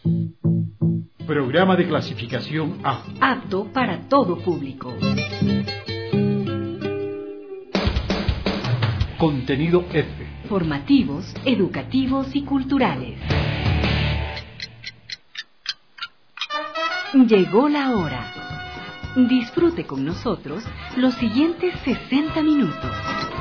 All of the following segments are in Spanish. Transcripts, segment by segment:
Programa de clasificación A. Apto para todo público. Contenido F. Formativos, educativos y culturales. Llegó la hora. Disfrute con nosotros los siguientes 60 minutos.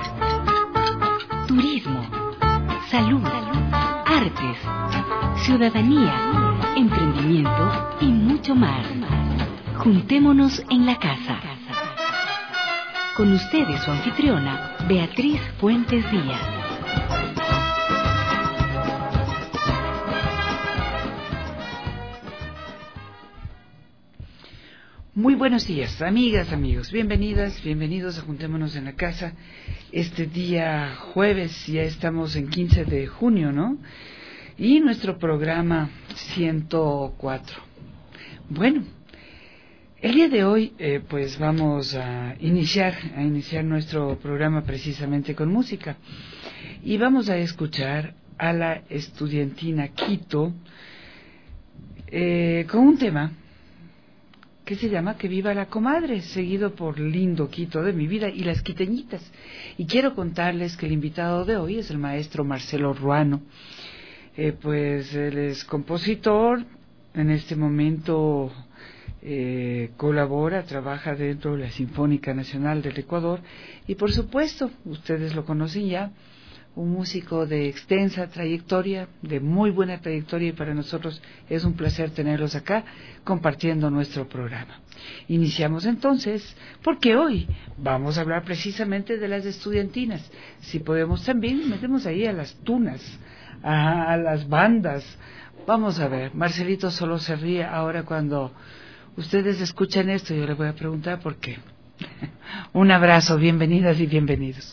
Turismo, salud, artes, ciudadanía, emprendimiento y mucho más. Juntémonos en la casa. Con ustedes su anfitriona, Beatriz Fuentes Díaz. Muy buenos días, amigas, amigos. Bienvenidas, bienvenidos a Juntémonos en la Casa. Este día jueves, ya estamos en 15 de junio, ¿no? Y nuestro programa 104. Bueno, el día de hoy, pues vamos a iniciar nuestro programa precisamente con música. Y vamos a escuchar a la estudiantina Quito con un tema que se llama Que viva la comadre, seguido por Lindo Quito de mi vida y las quiteñitas. Y quiero contarles que el invitado de hoy es el maestro Marcelo Ruano. Pues él es compositor, en este momento colabora, trabaja dentro de la Sinfónica Nacional del Ecuador y por supuesto, ustedes lo conocen ya, un músico de extensa trayectoria, de muy buena trayectoria, y para nosotros es un placer tenerlos acá compartiendo nuestro programa. Iniciamos entonces, porque hoy vamos a hablar precisamente de las estudiantinas. Si podemos también, metemos ahí a las tunas, a las bandas. Vamos a ver, Marcelito solo se ríe ahora cuando ustedes escuchan esto. Yo les voy a preguntar por qué. Un abrazo, bienvenidas y bienvenidos.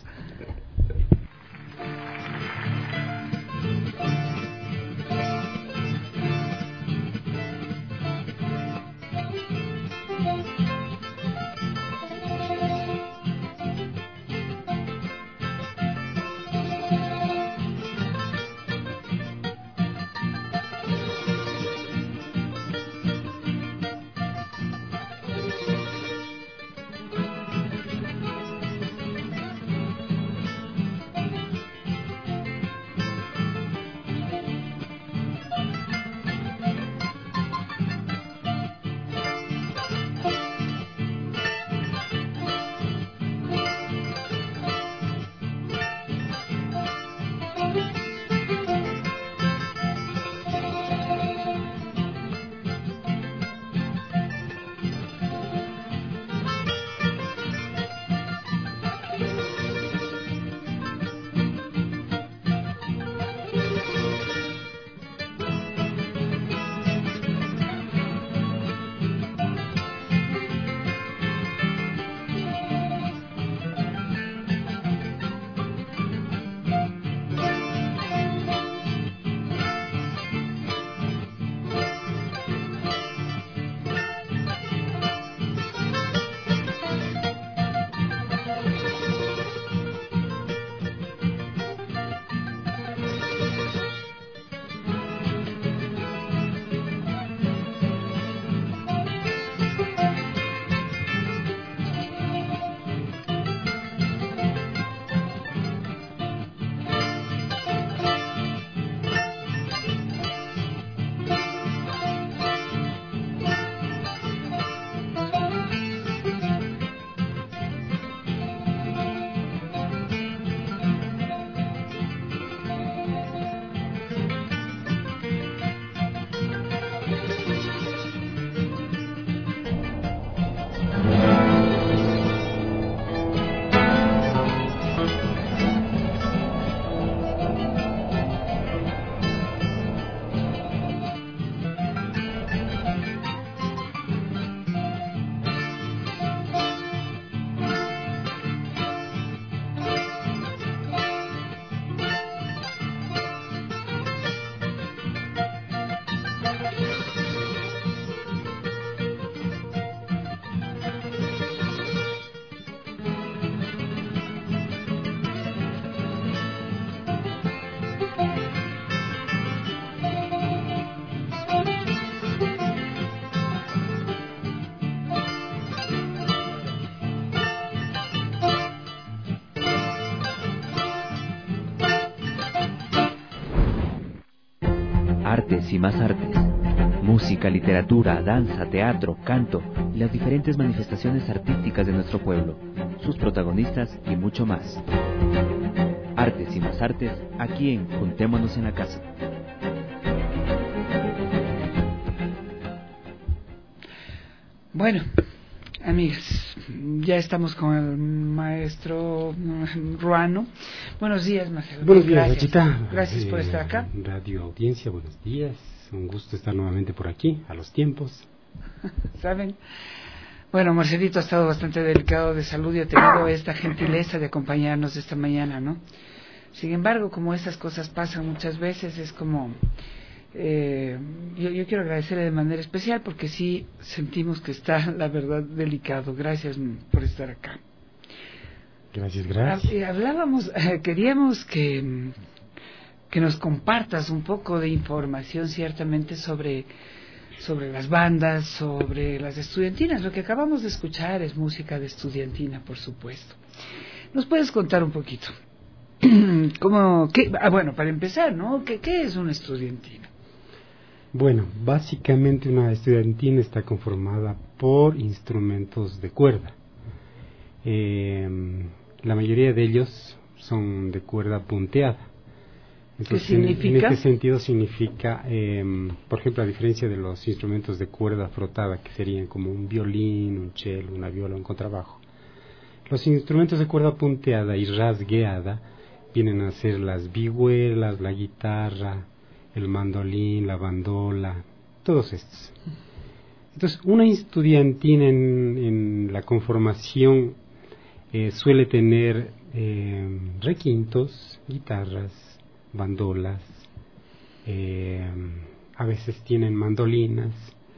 Artes y más artes. Música, literatura, danza, teatro, canto y las diferentes manifestaciones artísticas de nuestro pueblo, sus protagonistas y mucho más. Artes y más artes, aquí en Juntémonos en la Casa. Bueno, amigas, ya estamos con el maestro Ruano. Buenos días, Marcelo. Buenos días, gracias. Rachita. Gracias por estar acá. Radio Audiencia, buenos días. Un gusto estar nuevamente por aquí, a los tiempos. ¿Saben? Bueno, Marcelito ha estado bastante delicado de salud y ha tenido esta gentileza de acompañarnos esta mañana, ¿no? Sin embargo, como estas cosas pasan muchas veces, es como... yo quiero agradecerle de manera especial porque sí sentimos que está, la verdad, delicado. Gracias por estar acá. Gracias. Hablábamos, queríamos que nos compartas un poco de información ciertamente sobre las bandas, sobre las estudiantinas. Lo que acabamos de escuchar es música de estudiantina, por supuesto. ¿Nos puedes contar un poquito? Bueno, para empezar, ¿no? ¿Qué es una estudiantina? Bueno, básicamente una estudiantina está conformada por instrumentos de cuerda. La mayoría de ellos son de cuerda punteada. Entonces, ¿qué significa? En este sentido significa, por ejemplo, a diferencia de los instrumentos de cuerda frotada, que serían como un violín, un cello, una viola, un contrabajo, los instrumentos de cuerda punteada y rasgueada vienen a ser las vihuelas, la guitarra, el mandolín, la bandola, todos estos. Entonces, una estudiantina en la conformación suele tener requintos, guitarras, bandolas, a veces tienen mandolinas,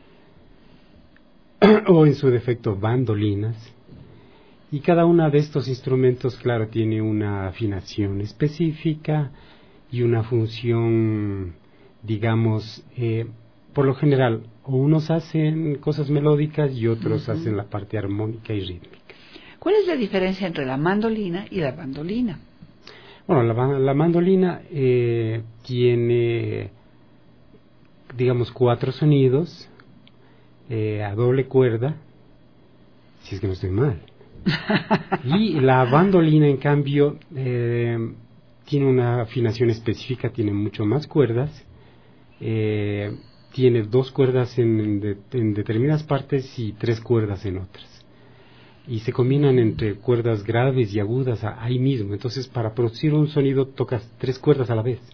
o en su defecto bandolinas, y cada uno de estos instrumentos, claro, tiene una afinación específica y una función, digamos, por lo general, unos hacen cosas melódicas y otros hacen la parte armónica y rítmica. ¿Cuál es la diferencia entre la mandolina y la bandolina? Bueno, la mandolina tiene, digamos, 4 sonidos a doble cuerda, si es que no estoy mal. Y la bandolina, en cambio, tiene una afinación específica, tiene mucho más cuerdas, tiene 2 cuerdas en determinadas partes y 3 cuerdas en otras. Y se combinan entre cuerdas graves y agudas ahí mismo. Entonces, para producir un sonido tocas 3 cuerdas a la vez.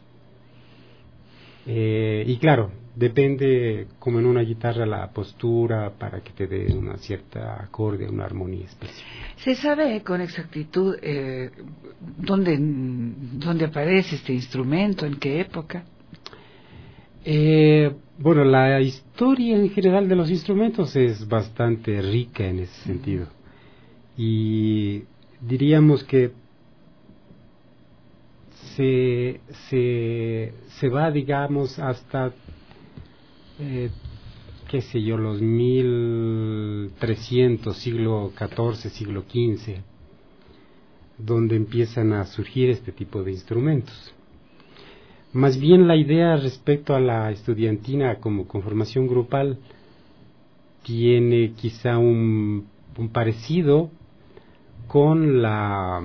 Y claro, depende, como en una guitarra, la postura para que te dé una cierta acorde, una armonía específica. ¿Se sabe con exactitud dónde aparece este instrumento, en qué época? Bueno, la historia en general de los instrumentos es bastante rica en ese sentido. Y diríamos que se va, digamos, hasta, qué sé yo, los 1300, siglo XIV, siglo XV, donde empiezan a surgir este tipo de instrumentos. Más bien la idea respecto a la estudiantina como conformación grupal tiene quizá un parecido con la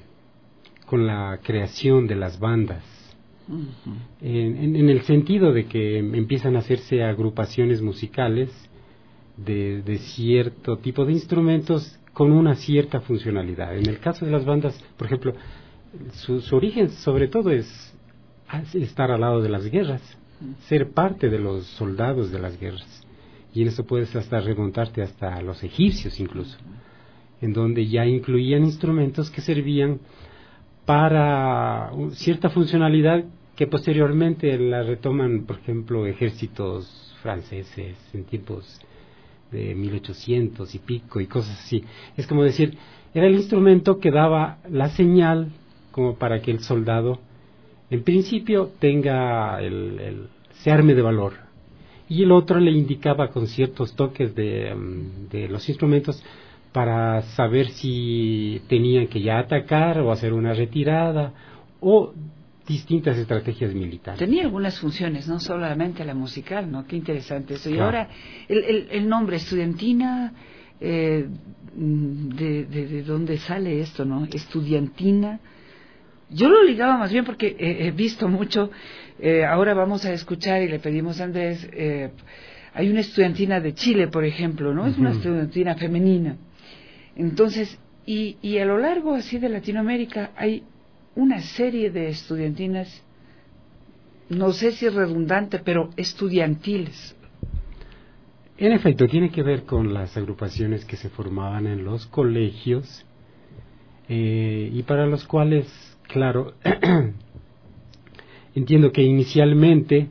creación de las bandas, en el sentido de que empiezan a hacerse agrupaciones musicales de cierto tipo de instrumentos con una cierta funcionalidad. En el caso de las bandas, por ejemplo, su origen sobre todo es estar al lado de las guerras, ser parte de los soldados de las guerras. Y en eso puedes hasta remontarte hasta los egipcios incluso, en donde ya incluían instrumentos que servían para cierta funcionalidad que posteriormente la retoman, por ejemplo, ejércitos franceses en tiempos de 1800 y pico y cosas así. Es como decir, era el instrumento que daba la señal como para que el soldado en principio tenga se arme de valor, y el otro le indicaba con ciertos toques de los instrumentos para saber si tenían que ya atacar o hacer una retirada, o distintas estrategias militares. Tenía algunas funciones, no solamente la musical, ¿no? Qué interesante eso. Y Claro. ahora, el nombre estudiantina, ¿de dónde sale esto, no? Estudiantina. Yo lo ligaba más bien porque he visto mucho, ahora vamos a escuchar y le pedimos a Andrés, hay una estudiantina de Chile, por ejemplo, ¿no? Es una estudiantina femenina. Entonces, y a lo largo así de Latinoamérica hay una serie de estudiantinas, no sé si es redundante, pero estudiantiles. En efecto, tiene que ver con las agrupaciones que se formaban en los colegios y para los cuales, claro, entiendo que inicialmente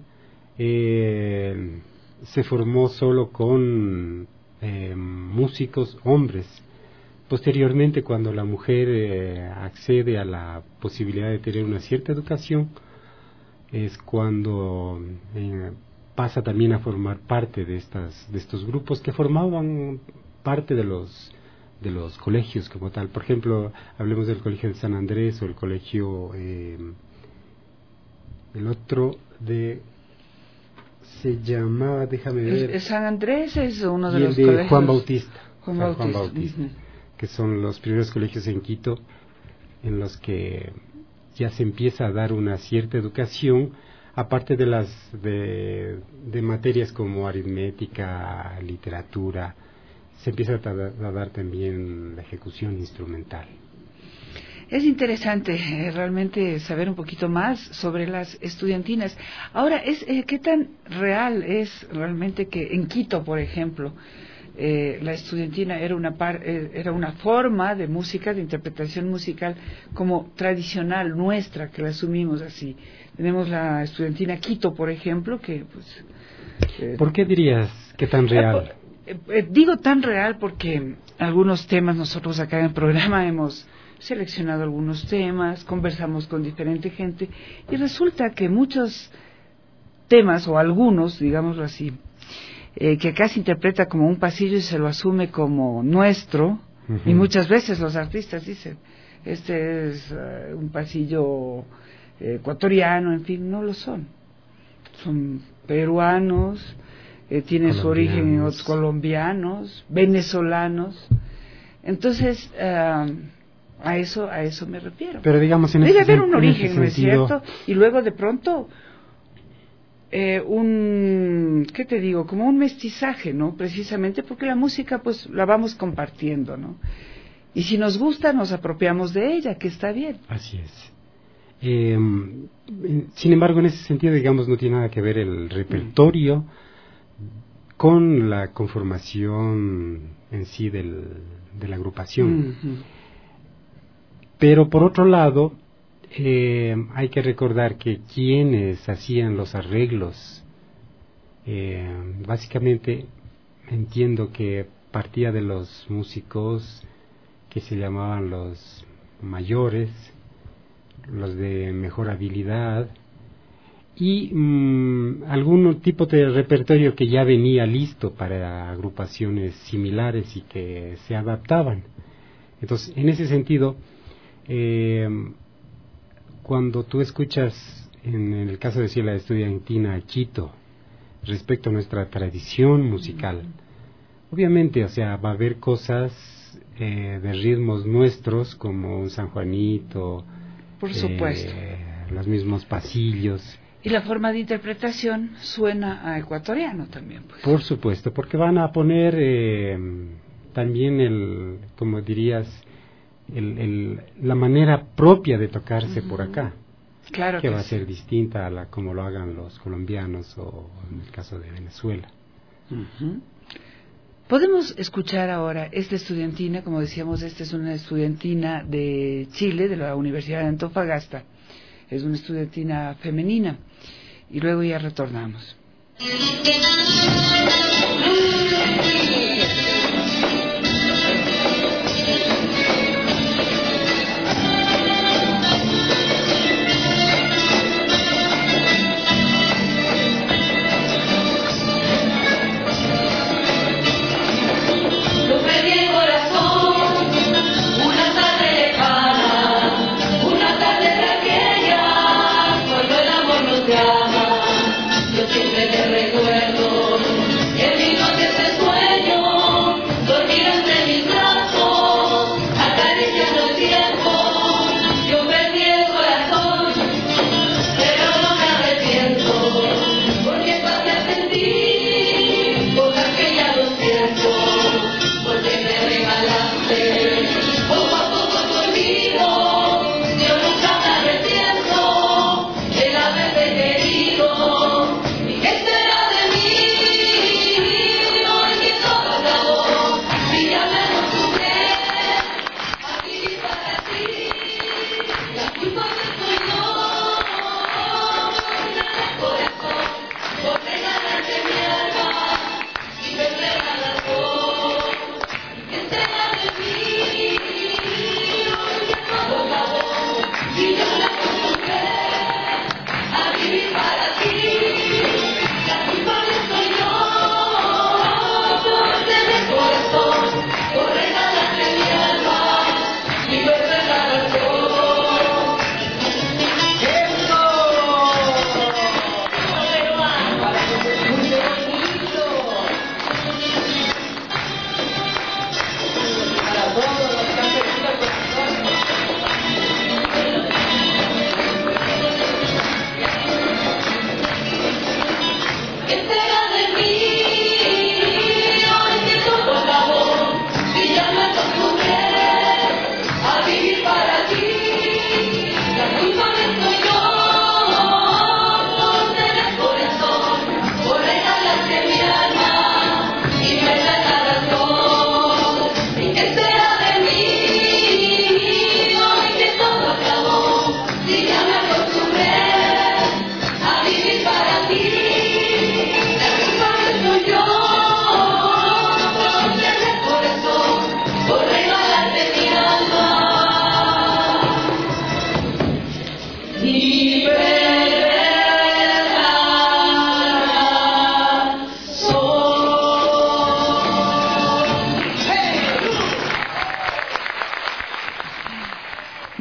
se formó solo con músicos hombres. Posteriormente, cuando la mujer accede a la posibilidad de tener una cierta educación, es cuando pasa también a formar parte de estos grupos que formaban parte de los colegios como tal. Por ejemplo, hablemos del Colegio de San Andrés o el colegio, el otro se llamaba, déjame ver. San Andrés es uno de y los el de colegios. Juan Bautista. Juan Bautista. Que son los primeros colegios en Quito en los que ya se empieza a dar una cierta educación, aparte de materias como aritmética, literatura, se empieza a dar también la ejecución instrumental. Es interesante realmente saber un poquito más sobre las estudiantinas. Ahora, ¿qué tan real es realmente que en Quito, por ejemplo, la estudiantina era una forma de música, de interpretación musical como tradicional nuestra, que la asumimos así? Tenemos la estudiantina Quito, por ejemplo, que pues... ¿Por qué dirías que tan real? Digo tan real porque algunos temas nosotros acá en el programa hemos seleccionado algunos temas, conversamos con diferente gente y resulta que muchos temas, o algunos, digámoslo así, que acá se interpreta como un pasillo y se lo asume como nuestro, y muchas veces los artistas dicen, este es un pasillo ecuatoriano, en fin, no lo son. Son peruanos, tienen su origen en otros colombianos, venezolanos. Entonces, a eso me refiero. Pero digamos, debe haber un origen, ¿no es cierto? Y luego de pronto ¿qué te digo? Como un mestizaje, ¿no? Precisamente porque la música pues la vamos compartiendo, ¿no? Y si nos gusta nos apropiamos de ella, que está bien. Así es. Sin embargo, en ese sentido, digamos, no tiene nada que ver el repertorio con la conformación en sí de la agrupación. Pero por otro lado, hay que recordar que quienes hacían los arreglos, básicamente entiendo que partía de los músicos que se llamaban los mayores, los de mejor habilidad, y algún tipo de repertorio que ya venía listo para agrupaciones similares y que se adaptaban. Entonces, en ese sentido, cuando tú escuchas, en el caso de la estudiantina Quito, respecto a nuestra tradición musical, obviamente, o sea, va a haber cosas de ritmos nuestros, como un San Juanito, por supuesto, los mismos pasillos. Y la forma de interpretación suena a ecuatoriano también, pues. Por supuesto, porque van a poner también como dirías, la manera propia de tocarse por acá, claro que va sí. a ser distinta a la como lo hagan los colombianos o en el caso de Venezuela. Podemos escuchar ahora esta estudiantina, como decíamos, esta es una estudiantina de Chile, de la Universidad de Antofagasta, es una estudiantina femenina, y luego ya retornamos. Una tarde lejana, una tarde aquella.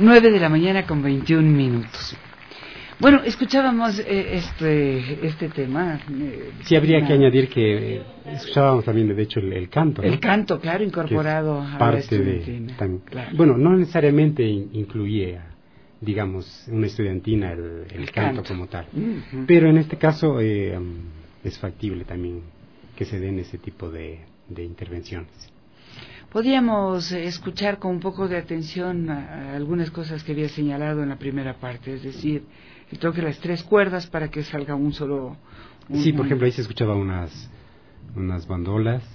9:21 a.m. Bueno, escuchábamos este tema. Sí, habría que añadir que escuchábamos también, de hecho, el canto, ¿no? El canto, claro, incorporado a la estudiantina. Claro. Bueno, no necesariamente incluía, digamos, una estudiantina el canto como tal. Uh-huh. Pero en este caso es factible también que se den ese tipo de intervenciones. Podríamos escuchar con un poco de atención a algunas cosas que había señalado en la primera parte, es decir, el toque de las 3 cuerdas para que salga un solo... Sí, por ejemplo, ahí se escuchaba unas bandolas,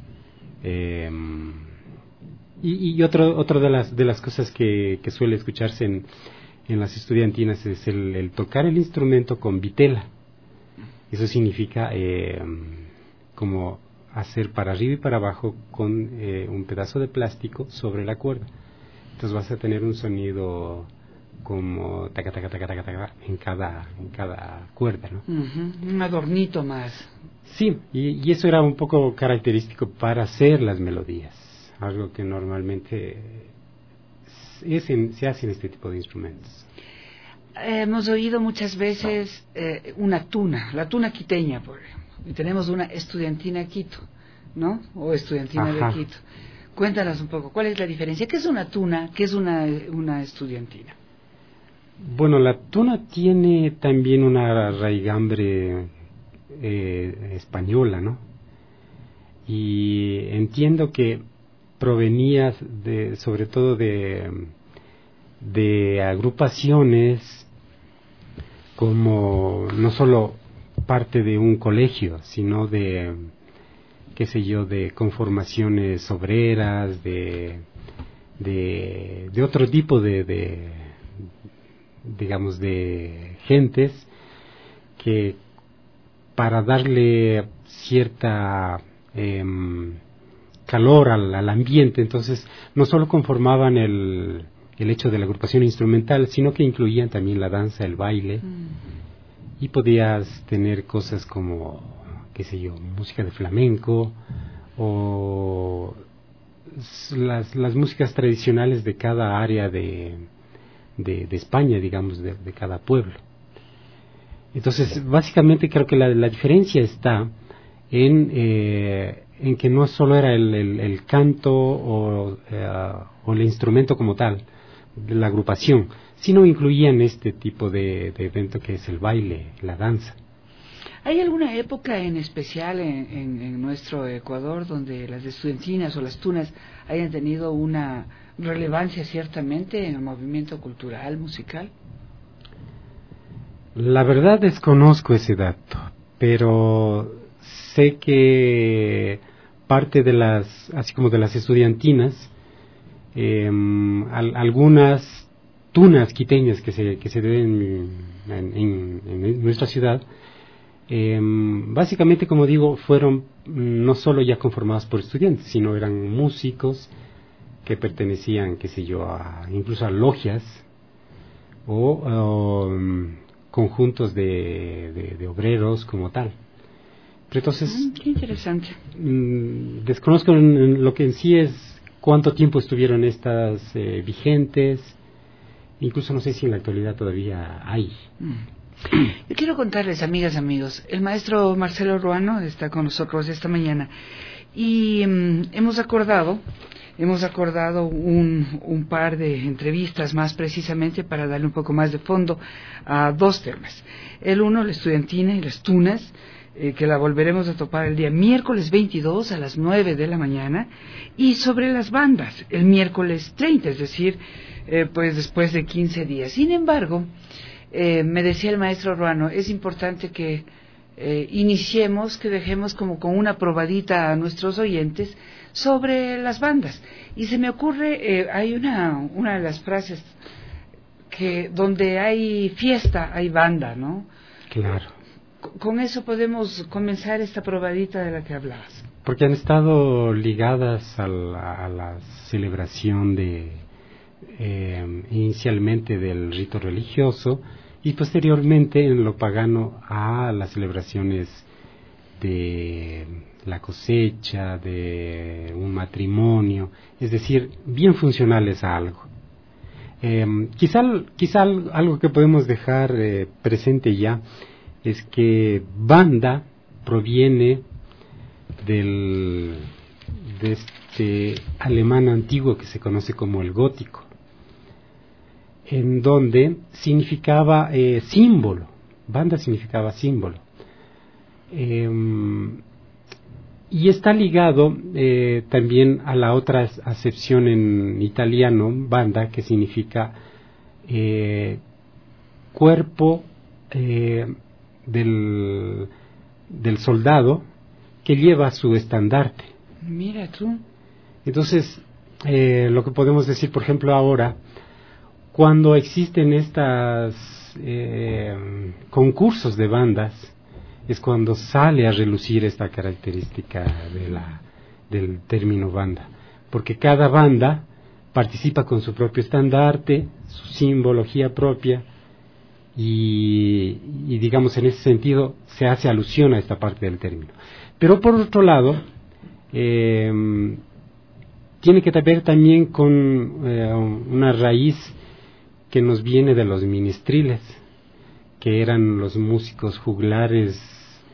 y otra de las cosas que suele escucharse en las estudiantinas es el tocar el instrumento con vitela. Eso significa como hacer para arriba y para abajo con un pedazo de plástico sobre la cuerda. Entonces vas a tener un sonido como taca taca taca taca taca en cada cuerda, ¿no? Uh-huh. Un adornito más. Sí, y eso era un poco característico para hacer las melodías, algo que normalmente se hace en este tipo de instrumentos. Hemos oído muchas veces una tuna, la tuna quiteña, por ejemplo. Y tenemos una estudiantina Quito, ¿no? O estudiantina Ajá. de Quito. Cuéntanos un poco, ¿cuál es la diferencia? ¿Qué es una tuna? ¿Qué es una estudiantina? Bueno, la tuna tiene también una raigambre española, ¿no? Y entiendo que provenía sobre todo de agrupaciones como no solo parte de un colegio, sino de, qué sé yo, de conformaciones obreras, de otro tipo digamos, de gentes que para darle cierta calor al ambiente, entonces no solo conformaban el hecho de la agrupación instrumental, sino que incluían también la danza, el baile. Y podías tener cosas como, qué sé yo, música de flamenco o las músicas tradicionales de cada área de España, digamos, de cada pueblo. Entonces, básicamente creo que la diferencia está en que no solo era el canto o el instrumento como tal, de la agrupación, sino incluían este tipo de evento que es el baile, la danza. ¿Hay alguna época en especial en nuestro Ecuador donde las estudiantinas o las tunas hayan tenido una relevancia ciertamente en el movimiento cultural, musical? La verdad desconozco ese dato, pero sé que parte de así como de las estudiantinas, algunas tunas quiteñas que se ven en nuestra ciudad, básicamente, como digo, fueron no solo ya conformadas por estudiantes, sino eran músicos que pertenecían, qué sé yo, incluso a logias o conjuntos de obreros como tal. Pero entonces, qué interesante. Desconozco lo que en sí es cuánto tiempo estuvieron estas vigentes. Incluso no sé si en la actualidad todavía hay. Yo quiero contarles, amigas, amigos, el maestro Marcelo Ruano está con nosotros esta mañana y hemos acordado un par de entrevistas más precisamente para darle un poco más de fondo a 2 temas. El uno, la estudiantina y las tunas, que la volveremos a topar el día miércoles 22 a las 9 de la mañana, y sobre las bandas, el miércoles 30, es decir, pues después de 15 días. Sin embargo, me decía el maestro Ruano, es importante que iniciemos, que dejemos como con una probadita a nuestros oyentes sobre las bandas. Y se me ocurre, hay una de las frases que donde hay fiesta hay banda, ¿no? Claro. Con eso podemos comenzar esta probadita de la que hablabas. Porque han estado ligadas a la celebración inicialmente del rito religioso y posteriormente en lo pagano a las celebraciones de la cosecha, de un matrimonio, es decir, bien funcionales a algo. Quizá algo que podemos dejar presente ya es que banda proviene de este alemán antiguo que se conoce como el gótico, en donde significaba símbolo. Banda significaba símbolo. Y está ligado también a la otra acepción en italiano, banda, que significa cuerpo del soldado que lleva su estandarte. Mira tú. Entonces, lo que podemos decir, por ejemplo, ahora, cuando existen estas concursos de bandas, es cuando sale a relucir esta característica del término banda, porque cada banda participa con su propio estandarte, su simbología propia, y digamos en ese sentido se hace alusión a esta parte del término. Pero por otro lado, tiene que ver también con una raíz que nos viene de los ministriles, que eran los músicos juglares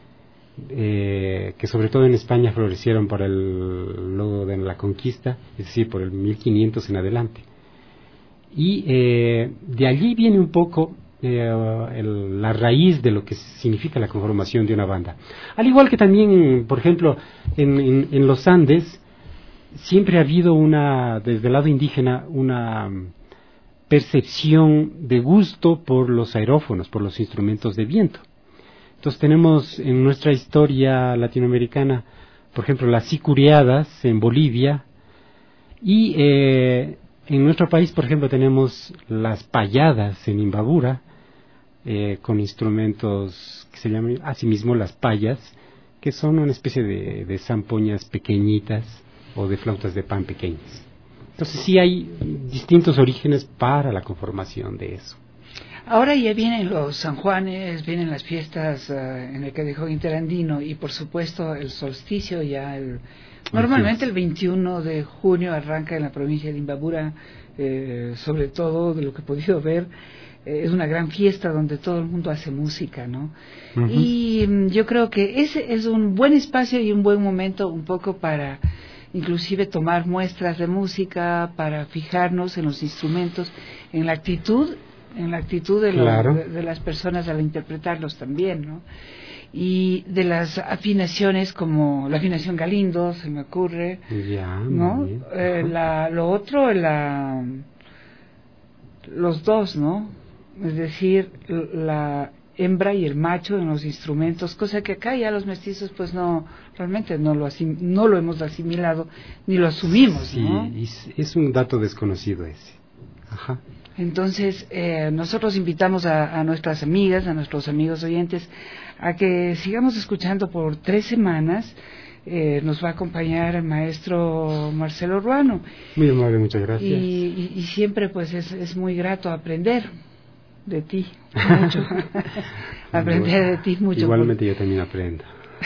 que sobre todo en España florecieron por luego de la conquista, es decir, por el 1500 en adelante. Y de allí viene un poco la raíz de lo que significa la conformación de una banda. Al igual que también, por ejemplo, en los Andes, siempre ha habido desde el lado indígena, una percepción de gusto por los aerófonos, por los instrumentos de viento. Entonces tenemos en nuestra historia latinoamericana, por ejemplo, las sicuriadas en Bolivia, y en nuestro país, por ejemplo, tenemos las payadas en Imbabura, con instrumentos que se llaman asimismo las payas, que son una especie de zampoñas pequeñitas o de flautas de pan pequeñas. Entonces sí hay distintos orígenes para la conformación de eso. Ahora ya vienen los San Juanes, vienen las fiestas en el Callejón Interandino y por supuesto el solsticio ya normalmente el 21 de junio arranca en la provincia de Imbabura, sobre todo de lo que he podido ver, es una gran fiesta donde todo el mundo hace música, ¿no? Uh-huh. Y yo creo que ese es un buen espacio y un buen momento un poco para inclusive tomar muestras de música, para fijarnos en los instrumentos, en la actitud de las personas al interpretarlos también, ¿no? Y de las afinaciones como la afinación Galindo, se me ocurre, ¿no? Lo otro, los dos, ¿no? Es decir, la hembra y el macho en los instrumentos, cosa que acá ya los mestizos pues realmente no lo hemos asimilado ni lo asumimos, ¿no? Sí, es un dato desconocido ese. Ajá. Entonces, nosotros invitamos a nuestras amigas, a nuestros amigos oyentes, a que sigamos escuchando por 3 semanas. Nos va a acompañar el maestro Marcelo Ruano. Muy amable, muchas gracias. Y siempre pues es muy grato aprender de ti, mucho. Aprender de ti mucho. Igualmente yo también aprendo.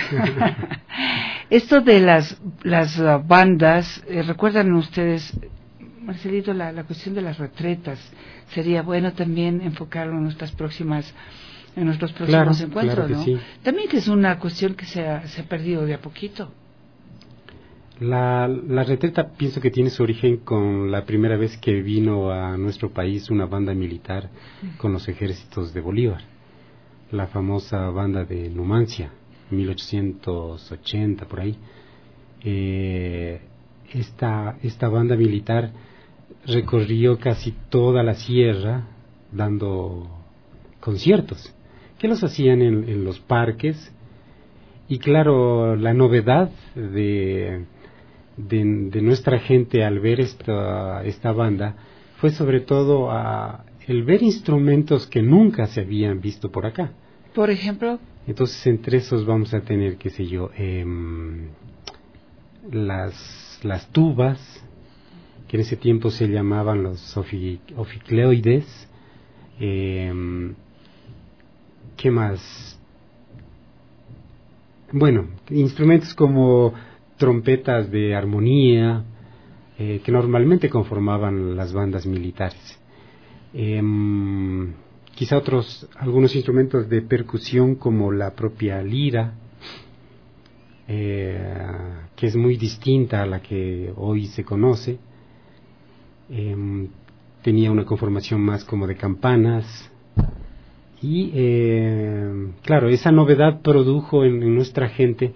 Esto de las bandas, ¿recuerdan ustedes, Marcelito, la cuestión de las retretas? Sería bueno también enfocarlo en nuestros próximos encuentros, claro que ¿no? Sí. También que es una cuestión que se ha perdido de a poquito. La retreta pienso que tiene su origen con la primera vez que vino a nuestro país una banda militar con los ejércitos de Bolívar, la famosa banda de Numancia, 1880 por ahí. Esta banda militar recorrió casi toda la sierra dando conciertos que los hacían en los parques, y claro, la novedad de nuestra gente al ver esta banda fue sobre todo el ver instrumentos que nunca se habían visto por acá. Por ejemplo, entonces entre esos vamos a tener, qué sé yo, las tubas, que en ese tiempo se llamaban los oficleoides. ¿Qué más? Bueno, instrumentos como trompetas de armonía, que normalmente conformaban las bandas militares. Quizá algunos instrumentos de percusión como la propia lira, que es muy distinta a la que hoy se conoce. Tenía una conformación más como de campanas y claro, esa novedad produjo en nuestra gente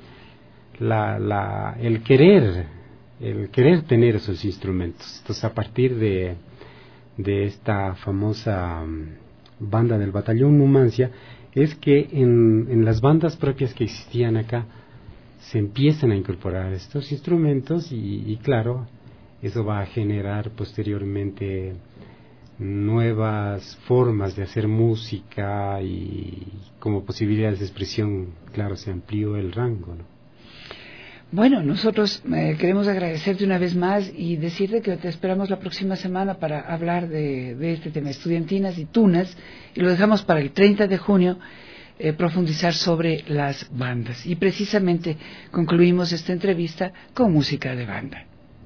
el querer tener esos instrumentos. Entonces, a partir de esta famosa banda del Batallón Numancia, es que en las bandas propias que existían acá se empiezan a incorporar estos instrumentos y claro, eso va a generar posteriormente nuevas formas de hacer música y como posibilidades de expresión, claro, se amplió el rango, ¿no? Bueno, nosotros queremos agradecerte una vez más y decirte que te esperamos la próxima semana para hablar de este tema, estudiantinas y tunas, y lo dejamos para el 30 de junio, profundizar sobre las bandas. Y precisamente concluimos esta entrevista con música de banda.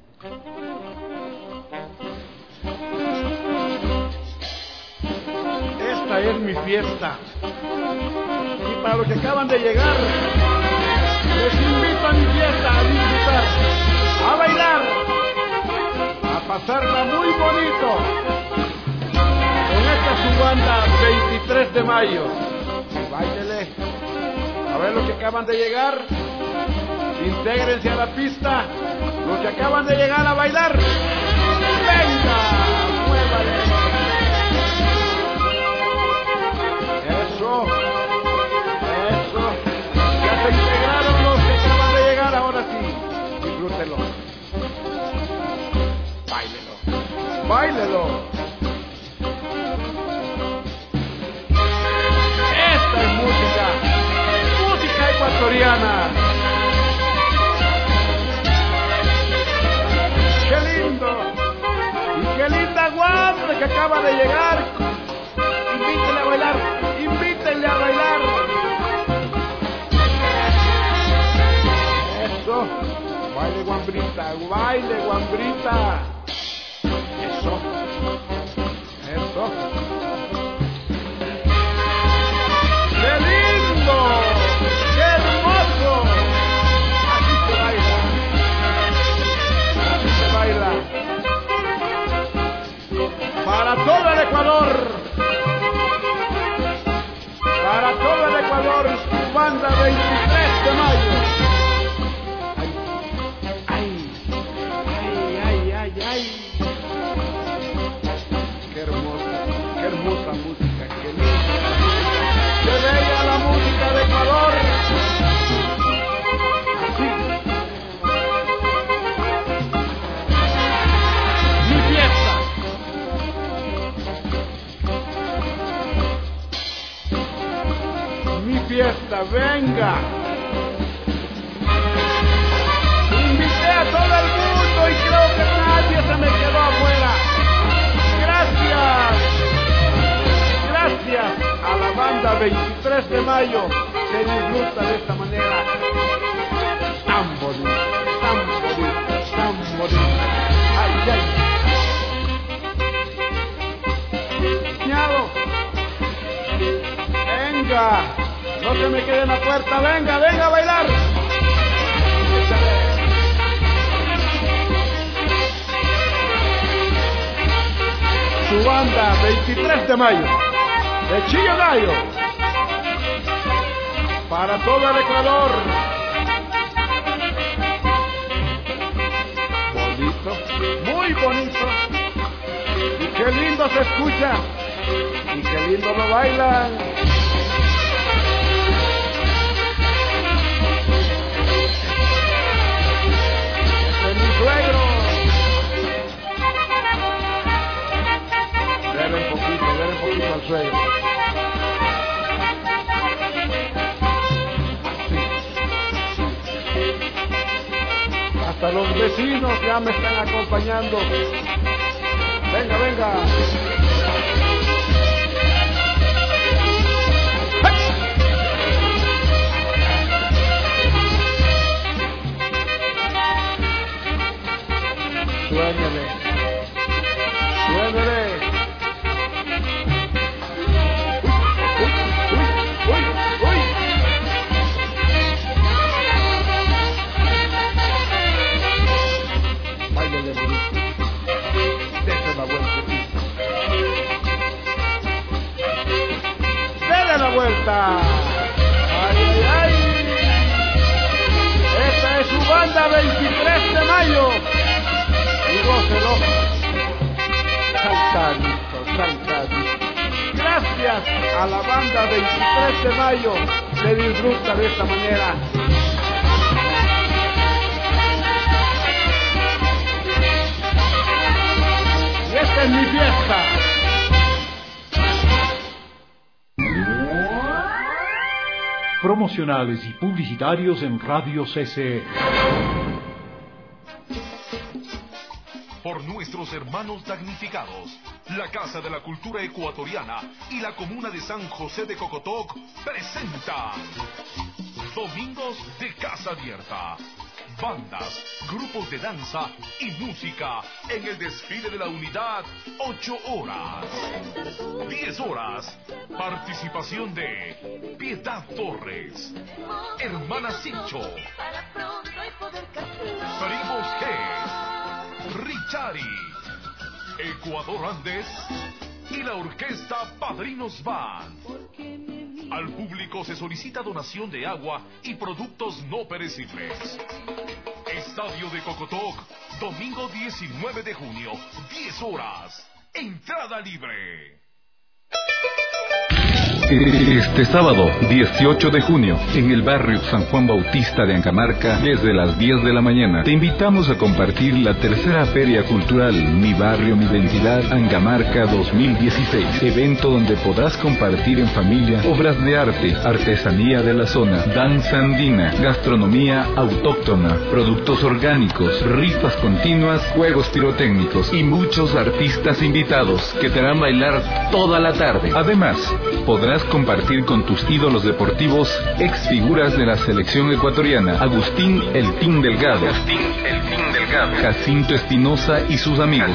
Esta es mi fiesta. Y para los que acaban de llegar, les invito a mi fiesta a disfrutar, a bailar, a pasarla muy bonito con esta su banda 23 de mayo. Báilele. A ver los que acaban de llegar, intégrense a la pista. Los que acaban de llegar a bailar, venga, muévale. Eso. Ya se integraron los que acaban de llegar, ahora sí, disfrútenlo. Báilelo. Esta es música ecuatoriana. ¡Qué lindo! Y qué linda guapa que acaba de llegar. Invítenle a bailar. Eso. Baile guambrita. Eso. ¡Qué lindo! ¡Qué hermoso! Así se baila. Para todo el Ecuador, su banda 23 de mayo. Ay. Qué hermosa música, qué linda. ¡Qué bella la música de Ecuador! Así. Mi fiesta. Venga. Invité a todo el mundo y creo que nadie se me quedó afuera. Gracias a la banda 23 de mayo que disfruta de esta manera tan bonita. Ay. Ñado. Venga, no se me quede en la puerta, venga a bailar. Su banda 23 de mayo, de Chillo Gallo, para todo el Ecuador. Bonito, muy bonito, y qué lindo se escucha, y qué lindo lo bailan. Este es mi suegro. Dale un poquito al suegro. Hasta los vecinos ya me están acompañando. Venga. Suéñale. fiesta. ¡Ay, ay, ay! Esta es su banda 23 de mayo. Y gócelo. Saltadito, saltadito. Gracias a la banda 23 de mayo se disfruta de esta manera. Y esta es mi fiesta. Promocionales y publicitarios en Radio CCE. Por nuestros hermanos damnificados, la Casa de la Cultura Ecuatoriana y la Comuna de San José de Cocotoc presentan Domingos de Casa Abierta. Bandas, grupos de danza y música en el desfile de la unidad 8 horas. 10 horas. Participación de Piedad Torres, Hermana Sincho, Primos G, Richari, Ecuador Andes y la orquesta Padrinos Band. Al público se solicita donación de agua y productos no perecibles. Estadio de Cocotoc, domingo 19 de junio, 10 horas. Entrada libre. Este sábado, 18 de junio, en el barrio San Juan Bautista de Ancamarca, desde las 10 de la mañana, te invitamos a compartir la tercera Feria Cultural Mi Barrio, Mi Identidad Ancamarca 2016. Evento donde podrás compartir en familia obras de arte, artesanía de la zona, danza andina, gastronomía autóctona, productos orgánicos, rifas continuas, juegos pirotécnicos y muchos artistas invitados que te harán bailar toda la tarde. Además, podrás compartir con tus ídolos deportivos, ex figuras de la selección ecuatoriana, Agustín El Tin Delgado, Jacinto Espinosa y sus amigos,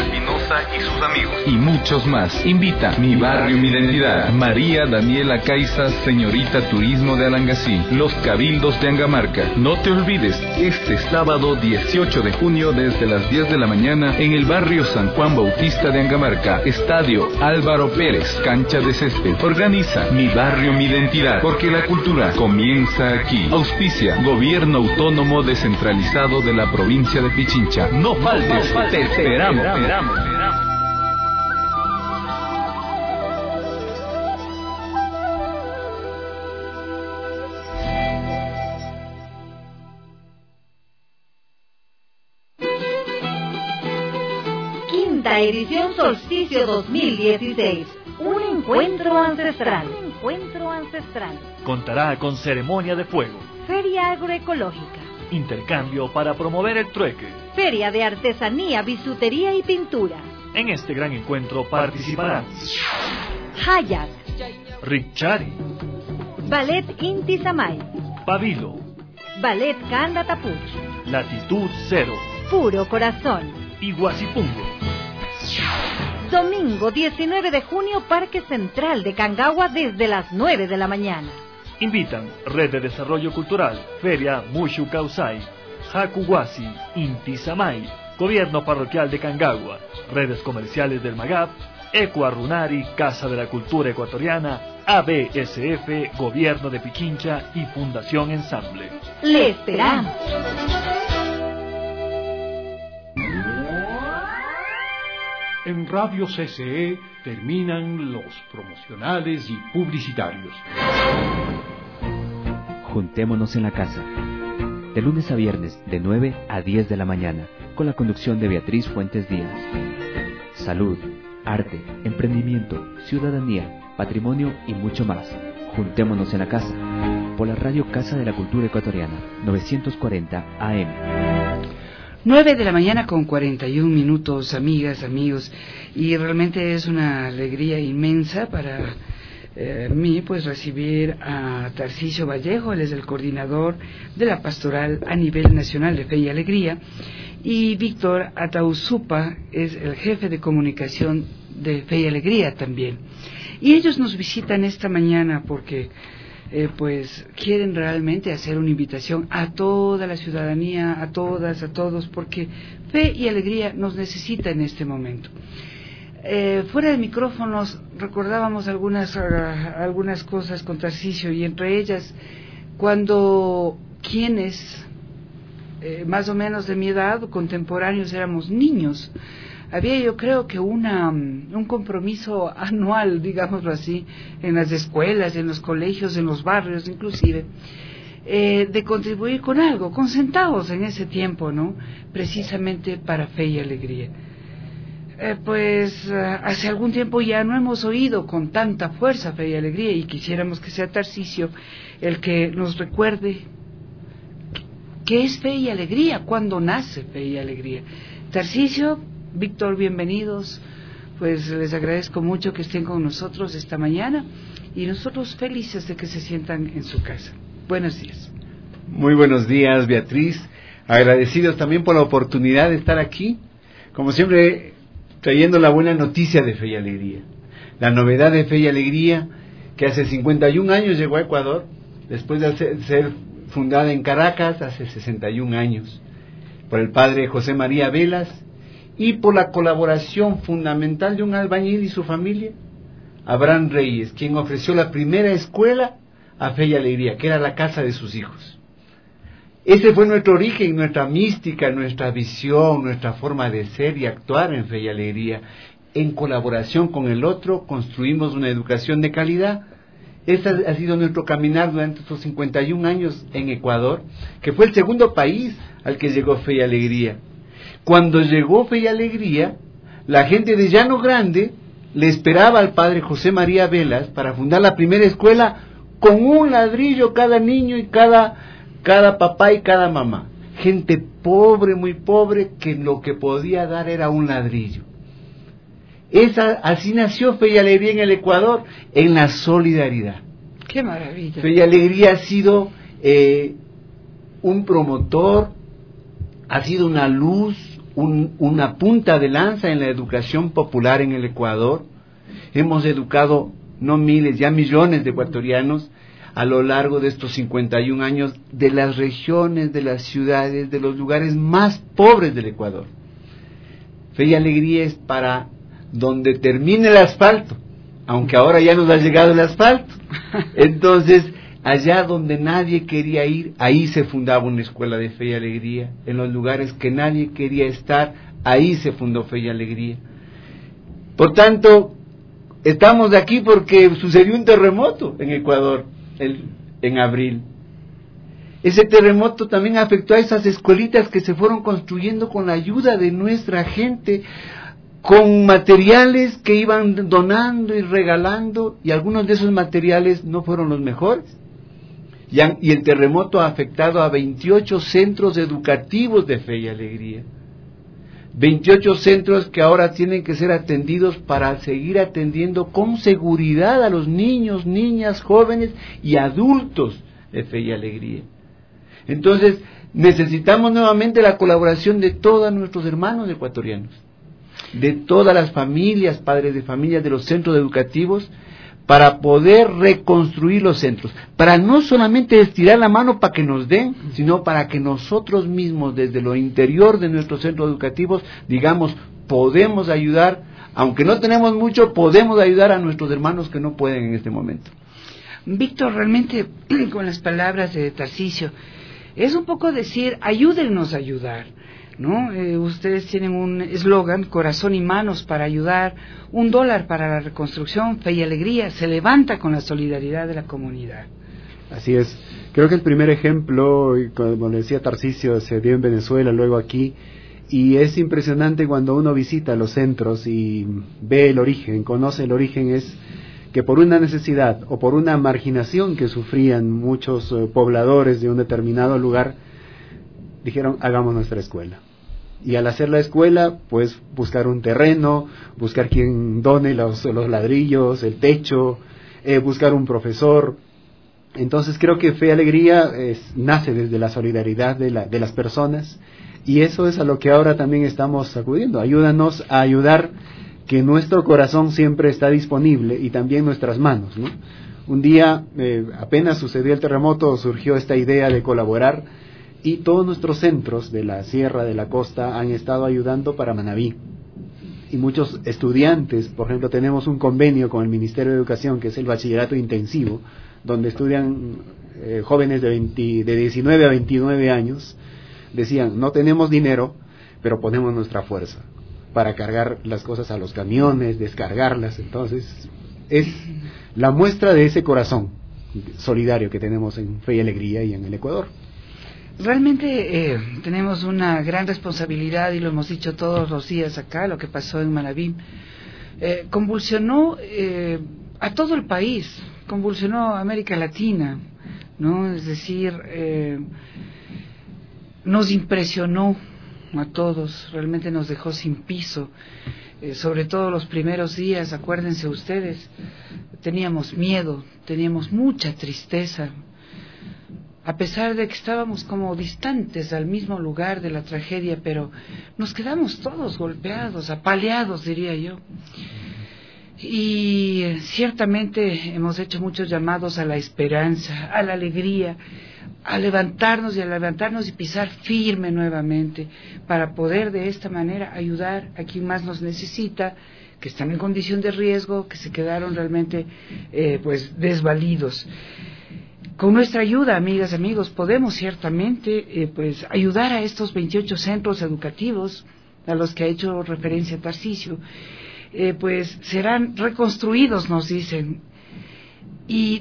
y muchos más. Invita Mi Barrio, Mi Identidad, María Daniela Caiza, señorita Turismo de Alangasí, los Cabildos de Ancamarca. No te olvides, este sábado 18 de junio desde las 10 de la mañana en el barrio San Juan Bautista de Ancamarca, Estadio Álvaro Pérez, cancha de césped. Organiza Mi Barrio, Mi Identidad, porque la cultura comienza aquí. Auspicia Gobierno Autónomo Descentralizado de la provincia de Pichincha. No faltes, te esperamos. Quinta edición Solsticio 2016. Un encuentro ancestral. Contará con ceremonia de fuego, Feria agroecológica, intercambio para promover el trueque. Feria de artesanía, bisutería y pintura. En este gran encuentro participarán Hayat, Richari, Ballet Inti Samay, Pabilo, Ballet Kanda Tapuch, Latitud Cero, Puro Corazón y Guasipungo. Domingo 19 de junio, Parque Central de Cangagua desde las 9 de la mañana. Invitan Red de Desarrollo Cultural, Feria Mushu Kausai, Hakuwasi, Inti Samay, Gobierno Parroquial de Cangagua, Redes Comerciales del Magab, Ecuarunari, Casa de la Cultura Ecuatoriana, ABSF, Gobierno de Pichincha y Fundación Ensamble. ¡Le esperamos! En Radio CCE terminan los promocionales y publicitarios. Juntémonos en la casa. De lunes a viernes, de 9 a 10 de la mañana, con la conducción de Beatriz Fuentes Díaz. Salud, arte, emprendimiento, ciudadanía, patrimonio y mucho más. Juntémonos en la casa. Por la radio Casa de la Cultura Ecuatoriana, 940 AM. 9 de la mañana con 41 minutos, amigas, amigos, y realmente es una alegría inmensa para mí, pues, recibir a Tarcisio Vallejo. Él es el coordinador de la pastoral a nivel nacional de Fe y Alegría, y Víctor Atauzupa es el jefe de comunicación de Fe y Alegría también. Y ellos nos visitan esta mañana porque pues quieren realmente hacer una invitación a toda la ciudadanía, a todas, a todos, porque Fe y Alegría nos necesita en este momento. Fuera de micrófonos recordábamos algunas cosas con Tarcisio, y entre ellas cuando quienes más o menos de mi edad, contemporáneos, éramos niños, había, yo creo que un compromiso anual, digámoslo así, en las escuelas, en los colegios, en los barrios inclusive, de contribuir con algo, con centavos en ese tiempo, ¿no? Precisamente para Fe y Alegría. Hace algún tiempo ya no hemos oído con tanta fuerza Fe y Alegría, y quisiéramos que sea Tarcisio el que nos recuerde qué es Fe y Alegría, cuándo nace Fe y Alegría. Tarcisio, Víctor, bienvenidos. Pues les agradezco mucho que estén con nosotros esta mañana, y nosotros felices de que se sientan en su casa. Buenos días. Muy buenos días, Beatriz. Agradecidos también por la oportunidad de estar aquí, como siempre, trayendo la buena noticia de Fe y Alegría. La novedad de Fe y Alegría, que hace 51 años llegó a Ecuador, después de ser fundada en Caracas hace 61 años, por el padre José María Velas, y por la colaboración fundamental de un albañil y su familia, Abraham Reyes, quien ofreció la primera escuela a Fe y Alegría, que era la casa de sus hijos. Ese fue nuestro origen, nuestra mística, nuestra visión, nuestra forma de ser y actuar en Fe y Alegría. En colaboración con el otro, construimos una educación de calidad. Ese ha sido nuestro caminar durante estos 51 años en Ecuador, que fue el segundo país al que llegó Fe y Alegría. Cuando llegó Fe y Alegría, la gente de Llano Grande le esperaba al padre José María Velas para fundar la primera escuela con un ladrillo cada niño y cada papá y cada mamá. Gente pobre, muy pobre, que lo que podía dar era un ladrillo. Así nació Fe y Alegría en el Ecuador, en la solidaridad. ¡Qué maravilla! Fe y Alegría ha sido un promotor, ha sido una luz, una punta de lanza en la educación popular en el Ecuador. Hemos educado no miles, ya millones de ecuatorianos a lo largo de estos 51 años, de las regiones, de las ciudades, de los lugares más pobres del Ecuador. Fe y Alegría es para donde termine el asfalto, aunque ahora ya nos ha llegado el asfalto. Entonces, allá donde nadie quería ir, ahí se fundaba una escuela de Fe y Alegría. En los lugares que nadie quería estar, ahí se fundó Fe y Alegría. Por tanto, estamos aquí porque sucedió un terremoto en Ecuador en abril. Ese terremoto también afectó a esas escuelitas que se fueron construyendo con la ayuda de nuestra gente, con materiales que iban donando y regalando, y algunos de esos materiales no fueron los mejores. Y el terremoto ha afectado a 28 centros educativos de Fe y Alegría. 28 centros que ahora tienen que ser atendidos para seguir atendiendo con seguridad a los niños, niñas, jóvenes y adultos de Fe y Alegría. Entonces, necesitamos nuevamente la colaboración de todos nuestros hermanos ecuatorianos, de todas las familias, padres de familias de los centros educativos, para poder reconstruir los centros, para no solamente estirar la mano para que nos den, sino para que nosotros mismos, desde lo interior de nuestros centros educativos, digamos, podemos ayudar, aunque no tenemos mucho, podemos ayudar a nuestros hermanos que no pueden en este momento. Víctor, realmente, con las palabras de Tarcisio, es un poco decir, ayúdennos a ayudar, ¿no? Ustedes tienen un eslogan, corazón y manos para ayudar, $1 para la reconstrucción, Fe y Alegría se levanta con la solidaridad de la comunidad. Así es, creo que el primer ejemplo, como le decía Tarcisio, se dio en Venezuela, luego aquí, y es impresionante cuando uno visita los centros y ve el origen, conoce el origen, es que por una necesidad o por una marginación que sufrían muchos pobladores de un determinado lugar, dijeron, hagamos nuestra escuela. Y al hacer la escuela, pues buscar un terreno, buscar quien done los ladrillos, el techo, buscar un profesor. Entonces creo que Fe y Alegría nace desde la solidaridad de las personas, y eso es a lo que ahora también estamos acudiendo. Ayúdanos a ayudar, que nuestro corazón siempre está disponible y también nuestras manos, ¿no? Un día, apenas sucedió el terremoto, surgió esta idea de colaborar, y todos nuestros centros de la sierra, de la costa, han estado ayudando para Manabí. y muchos estudiantes, por ejemplo, tenemos un convenio con el Ministerio de Educación, que es el bachillerato intensivo, donde estudian jóvenes de 19 a 29 años, decían, no tenemos dinero, pero ponemos nuestra fuerza para cargar las cosas a los camiones, descargarlas. Entonces, es la muestra de ese corazón solidario que tenemos en Fe y Alegría y en el Ecuador. Realmente tenemos una gran responsabilidad, y lo hemos dicho todos los días acá, lo que pasó en Manabí. Convulsionó a todo el país, convulsionó a América Latina, ¿no? Es decir, nos impresionó a todos, realmente nos dejó sin piso, sobre todo los primeros días. Acuérdense ustedes, teníamos miedo, teníamos mucha tristeza, a pesar de que estábamos como distantes al mismo lugar de la tragedia, pero nos quedamos todos golpeados, apaleados, diría yo. Y ciertamente hemos hecho muchos llamados a la esperanza, a la alegría, a levantarnos y pisar firme nuevamente, para poder de esta manera ayudar a quien más nos necesita, que están en condición de riesgo, que se quedaron realmente pues desvalidos. Con nuestra ayuda, amigas y amigos, podemos ciertamente pues ayudar a estos 28 centros educativos a los que ha hecho referencia Tarcisio. Pues serán reconstruidos, nos dicen, y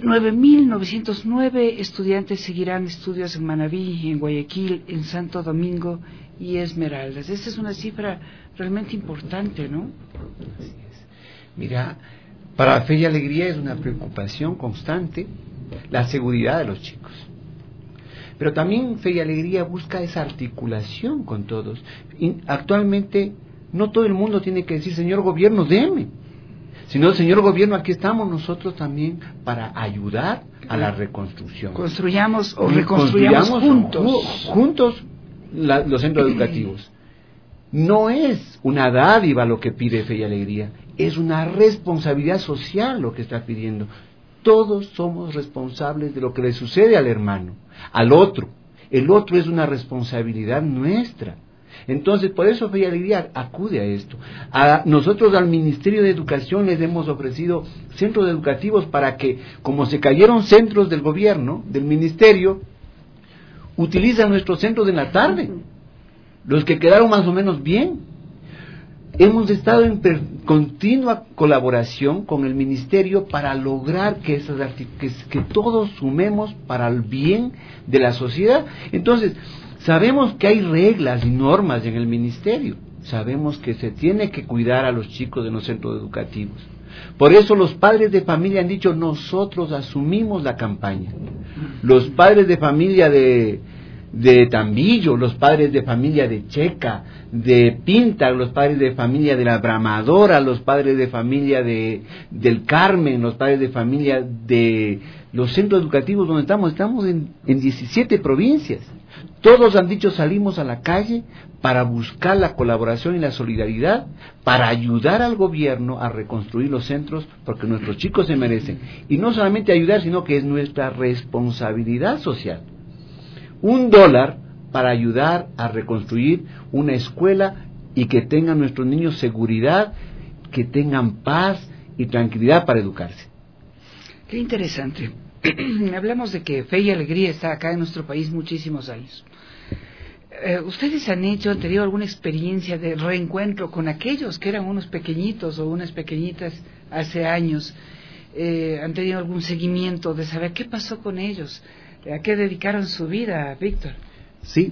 9.909 estudiantes seguirán estudios en Manabí, en Guayaquil, en Santo Domingo y Esmeraldas. Esta es una cifra realmente importante, ¿no? Así es. Mira, para Fe y Alegría es una preocupación constante la seguridad de los chicos. Pero también Fe y Alegría busca esa articulación con todos. Y actualmente no todo el mundo tiene que decir, señor gobierno, deme. Sino, señor gobierno, aquí estamos nosotros también para ayudar a la reconstrucción. Construyamos o reconstruyamos juntos los centros educativos. No es una dádiva lo que pide Fe y Alegría, es una responsabilidad social lo que está pidiendo. Todos somos responsables de lo que le sucede al hermano, al otro. El otro es una responsabilidad nuestra. Entonces, por eso Fe y Alegría acude a esto. Nosotros al Ministerio de Educación les hemos ofrecido centros educativos para que, como se cayeron centros del gobierno, del ministerio, utilizan nuestros centros en la tarde, los que quedaron más o menos bien. Hemos estado en continua colaboración con el ministerio para lograr que todos sumemos para el bien de la sociedad. Entonces, sabemos que hay reglas y normas en el ministerio. Sabemos que se tiene que cuidar a los chicos de los centros educativos. Por eso los padres de familia han dicho, nosotros asumimos la campaña. Los padres de familia de Tambillo, los padres de familia de Checa, de Pinta, los padres de familia de la Bramadora, los padres de familia del Carmen, los padres de familia de los centros educativos donde estamos en 17 provincias. Todos han dicho, salimos a la calle para buscar la colaboración y la solidaridad, para ayudar al gobierno a reconstruir los centros, porque nuestros chicos se merecen. Y no solamente ayudar, sino que es nuestra responsabilidad social. $1 para ayudar a reconstruir una escuela y que tengan nuestros niños seguridad, que tengan paz y tranquilidad para educarse. Qué interesante. Hablamos de que Fe y Alegría está acá en nuestro país muchísimos años. ¿Ustedes han tenido alguna experiencia de reencuentro con aquellos que eran unos pequeñitos o unas pequeñitas hace años? ¿Han tenido algún seguimiento de saber qué pasó con ellos? ¿A qué dedicaron su vida, Víctor? Sí,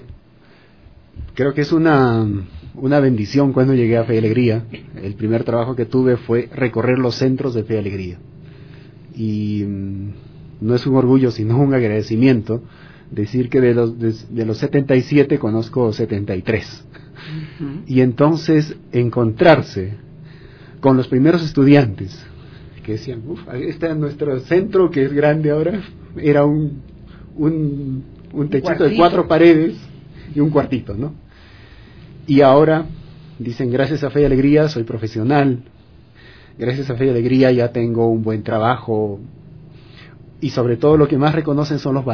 creo que es una bendición cuando llegué a Fe y Alegría. El primer trabajo que tuve fue recorrer los centros de Fe y Alegría. Y no es un orgullo, sino un agradecimiento decir que de los 77 conozco 73. Uh-huh. Y entonces encontrarse con los primeros estudiantes que decían, ahí está nuestro centro que es grande ahora, era un techito de 4 paredes y un cuartito, ¿no? Y ahora dicen, gracias a Fe y Alegría soy profesional, gracias a Fe y Alegría ya tengo un buen trabajo, y sobre todo lo que más reconocen son los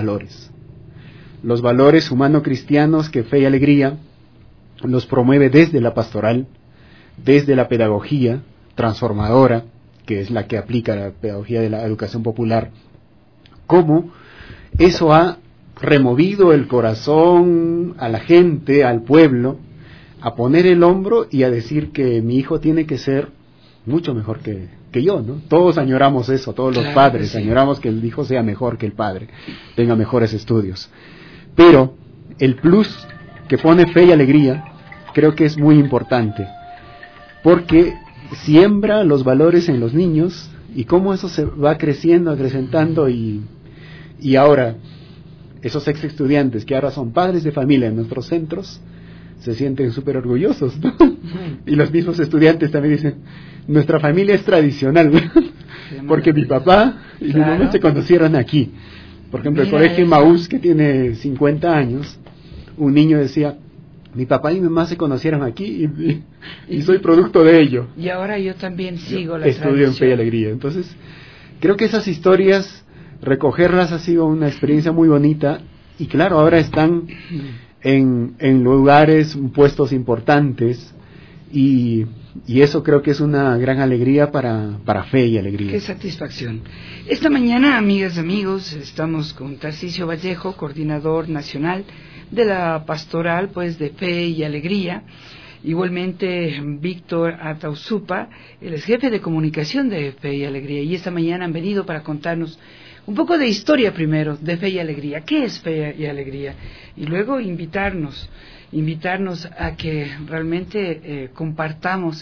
valores humano-cristianos que Fe y Alegría los promueve desde la pastoral, desde la pedagogía transformadora, que es la que aplica la pedagogía de la educación popular, cómo eso ha removido el corazón a la gente, al pueblo, a poner el hombro y a decir que mi hijo tiene que ser mucho mejor que yo, ¿no? Todos añoramos eso, todos los padres añoramos que el hijo sea mejor que el padre, tenga mejores estudios. Pero el plus que pone Fe y Alegría creo que es muy importante, porque siembra los valores en los niños y cómo eso se va creciendo, acrecentando y ahora esos ex estudiantes que ahora son padres de familia en nuestros centros se sienten súper orgullosos, ¿no? Y los mismos estudiantes también dicen, nuestra familia es tradicional, porque mi papá y mi mamá se conocieron aquí. Por ejemplo, el colegio Maús, que tiene 50 años, un niño decía, mi papá y mi mamá se conocieron aquí y soy producto de ello. Y ahora yo también sigo la estudio tradición. En Fe y Alegría. Entonces, creo que esas historias, recogerlas ha sido una experiencia muy bonita y claro, ahora están en lugares, puestos importantes y eso creo que es una gran alegría para Fe y Alegría. Qué satisfacción. Esta mañana, amigas y amigos, estamos con Tarcisio Vallejo, coordinador nacional de la pastoral pues de Fe y Alegría. Igualmente Víctor Atauzupa, él es jefe de comunicación de Fe y Alegría, y esta mañana han venido para contarnos un poco de historia primero de Fe y Alegría. ¿Qué es Fe y Alegría? Y luego invitarnos a que realmente compartamos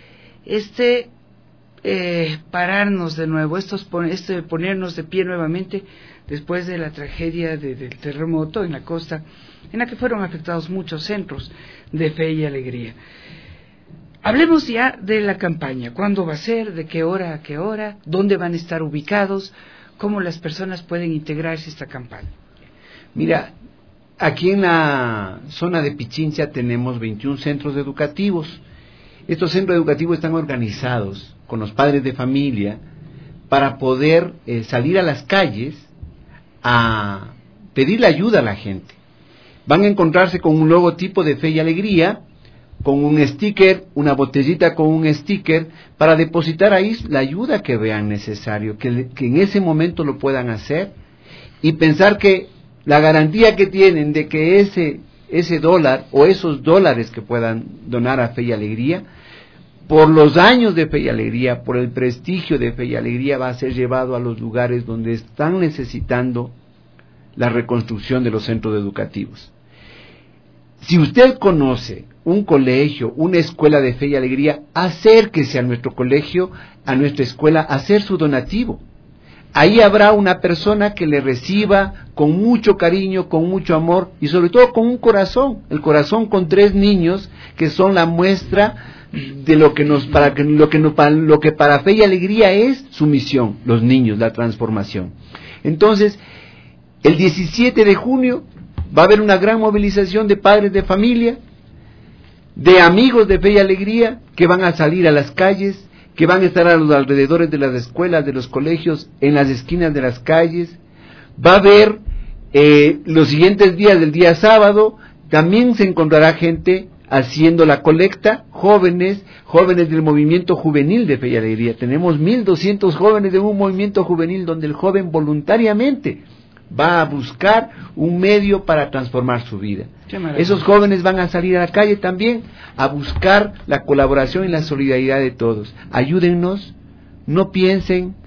pararnos de nuevo, ponernos de pie nuevamente después de la tragedia del terremoto en la costa, en la que fueron afectados muchos centros de Fe y Alegría. Hablemos ya de la campaña. ¿Cuándo va a ser? ¿De qué hora a qué hora? ¿Dónde van a estar ubicados? ¿Cómo las personas pueden integrarse a esta campaña? Mira, aquí en la zona de Pichincha tenemos 21 centros educativos. Estos centros educativos están organizados con los padres de familia para poder salir a las calles a pedirle ayuda a la gente. Van a encontrarse con un logotipo de Fe y Alegría, con un sticker, una botellita con un sticker, para depositar ahí la ayuda que vean necesario, que en ese momento lo puedan hacer, y pensar que la garantía que tienen de que ese dólar o esos dólares que puedan donar a Fe y Alegría, por los años de Fe y Alegría, por el prestigio de Fe y Alegría, va a ser llevado a los lugares donde están necesitando la reconstrucción de los centros educativos. Si usted conoce un colegio, una escuela de Fe y Alegría, acérquese a nuestro colegio, a nuestra escuela, a hacer su donativo. Ahí habrá una persona que le reciba con mucho cariño, con mucho amor y sobre todo con un corazón, el corazón con 3 niños que son la muestra de lo que para Fe y Alegría es su misión, los niños, la transformación. Entonces, el 17 de junio va a haber una gran movilización de padres de familia, de amigos de Fe y Alegría, que van a salir a las calles, que van a estar a los alrededores de las escuelas, de los colegios, en las esquinas de las calles. Va a haber los siguientes días, del día sábado, también se encontrará gente haciendo la colecta, jóvenes del movimiento juvenil de Fe y Alegría. Tenemos 1.200 jóvenes de un movimiento juvenil donde el joven voluntariamente va a buscar un medio para transformar su vida. Esos jóvenes van a salir a la calle también a buscar la colaboración y la solidaridad de todos. Ayúdennos, no piensen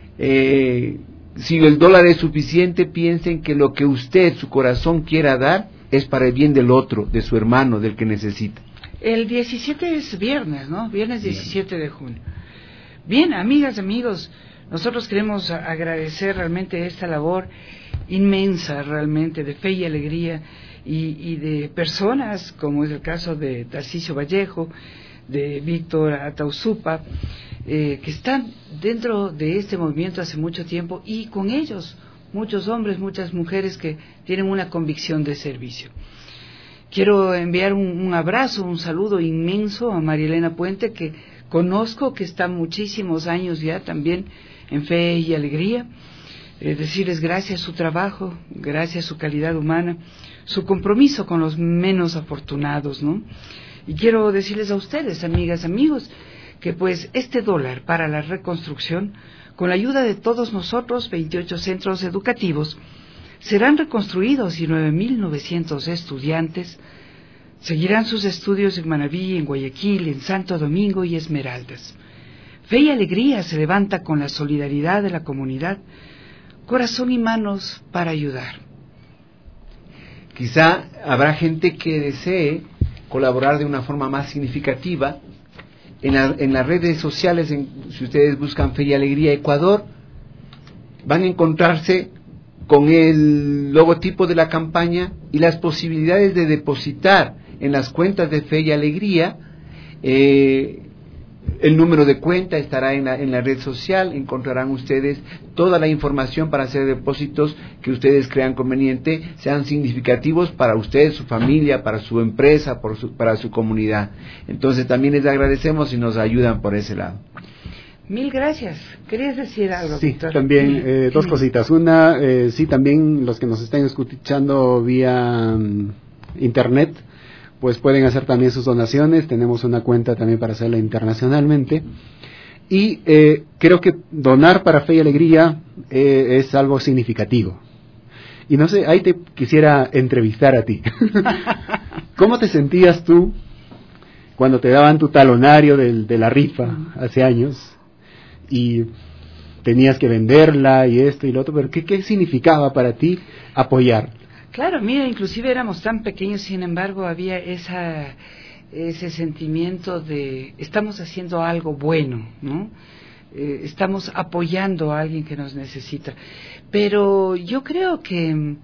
si el dólar es suficiente, piensen que lo que usted, su corazón quiera dar es para el bien del otro, de su hermano, del que necesita. El 17 es viernes, ¿no? Viernes 17 de junio. Bien, amigas, amigos, nosotros queremos agradecer realmente esta labor inmensa realmente de Fe y Alegría y de personas como es el caso de Tarcisio Vallejo, de Víctor Atauzupa, que están dentro de este movimiento hace mucho tiempo, y con ellos muchos hombres, muchas mujeres que tienen una convicción de servicio. Quiero enviar un abrazo, un saludo inmenso a María Elena Puente, que conozco, que está muchísimos años ya también en Fe y Alegría. Decirles gracias a su trabajo, gracias a su calidad humana, su compromiso con los menos afortunados, ¿no? Y quiero decirles a ustedes, amigas, amigos, que pues este dólar para la reconstrucción, con la ayuda de todos nosotros, 28 centros educativos, serán reconstruidos y 9.900 estudiantes seguirán sus estudios en Manabí, en Guayaquil, en Santo Domingo y Esmeraldas. Fe y alegría se levanta con la solidaridad de la comunidad, corazón y manos para ayudar. Quizá habrá gente que desee colaborar de una forma más significativa. En las redes sociales, si ustedes buscan Fe y Alegría Ecuador, van a encontrarse con el logotipo de la campaña y las posibilidades de depositar en las cuentas de Fe y Alegría. El número de cuenta estará en la red social. Encontrarán ustedes toda la información para hacer depósitos que ustedes crean conveniente, sean significativos para ustedes, su familia, para su empresa, para su comunidad. Entonces también les agradecemos si nos ayudan por ese lado. Mil gracias. ¿Querías decir algo, Sí, Víctor? también dos cositas. Una, sí, también los que nos están escuchando vía internet, pues pueden hacer también sus donaciones. Tenemos una cuenta también para hacerla internacionalmente. Y creo que donar para Fe y Alegría es algo significativo. Y no sé, ahí te quisiera entrevistar a ti. ¿Cómo te sentías tú cuando te daban tu talonario de la rifa hace años y tenías que venderla y esto y lo otro? Pero ¿qué significaba para ti apoyar? Claro, mira, inclusive éramos tan pequeños, sin embargo había ese sentimiento de estamos haciendo algo bueno, ¿no? Estamos apoyando a alguien que nos necesita. Pero yo creo que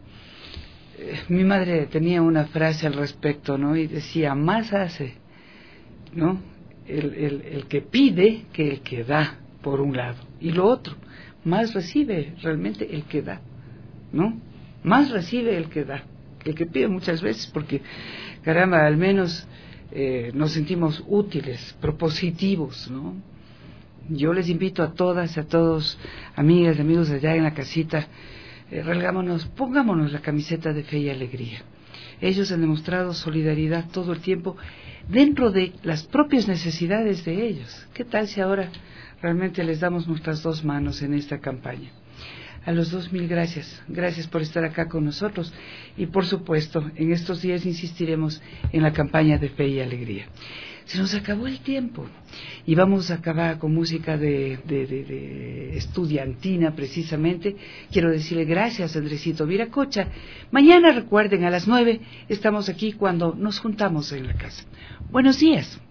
mi madre tenía una frase al respecto, ¿no? Y decía, más hace, ¿no? El que pide que el que da, por un lado. Y lo otro, más recibe realmente el que da, ¿no? Más recibe el que da, el que pide muchas veces, porque, caramba, al menos nos sentimos útiles, propositivos, ¿no? Yo les invito a todas, a todos, amigas y amigos allá en la casita, pongámonos la camiseta de Fe y Alegría. Ellos han demostrado solidaridad todo el tiempo dentro de las propias necesidades de ellos. ¿Qué tal si ahora realmente les damos nuestras dos manos en esta campaña? A los dos, mil gracias. Gracias por estar acá con nosotros. Y por supuesto, en estos días insistiremos en la campaña de Fe y Alegría. Se nos acabó el tiempo y vamos a acabar con música de estudiantina precisamente. Quiero decirle gracias a Andresito Viracocha. Mañana recuerden a las 9 estamos aquí cuando nos juntamos en la casa. Buenos días.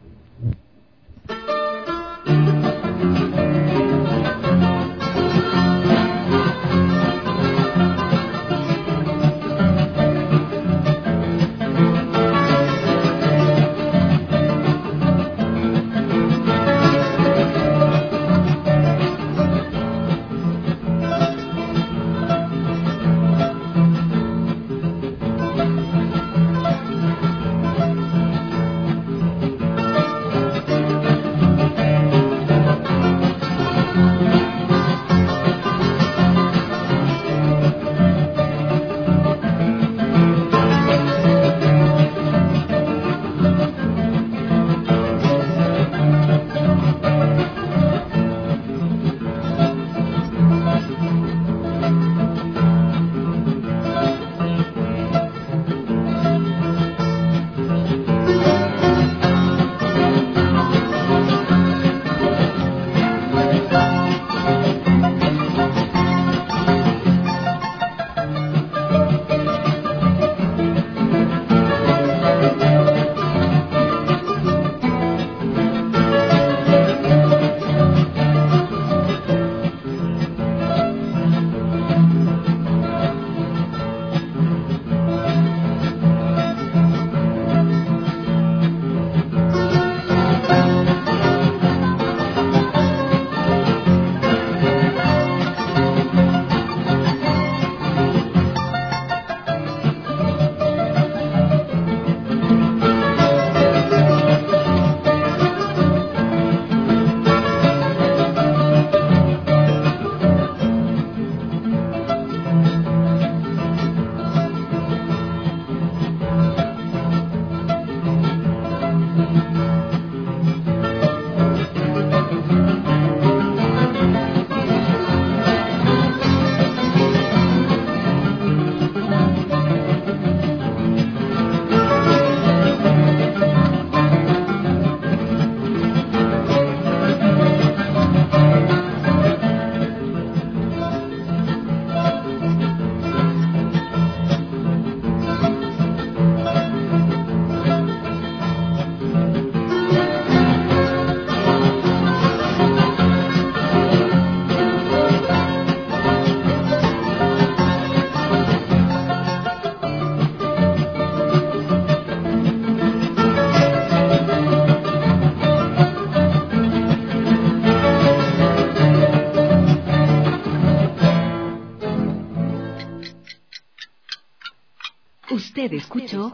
Usted escuchó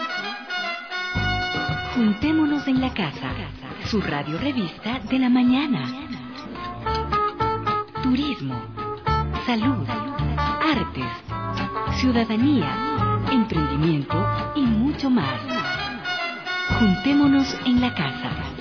Juntémonos en la Casa, su radio revista de la mañana. Turismo, salud, artes, ciudadanía, emprendimiento y mucho más. Juntémonos en la Casa.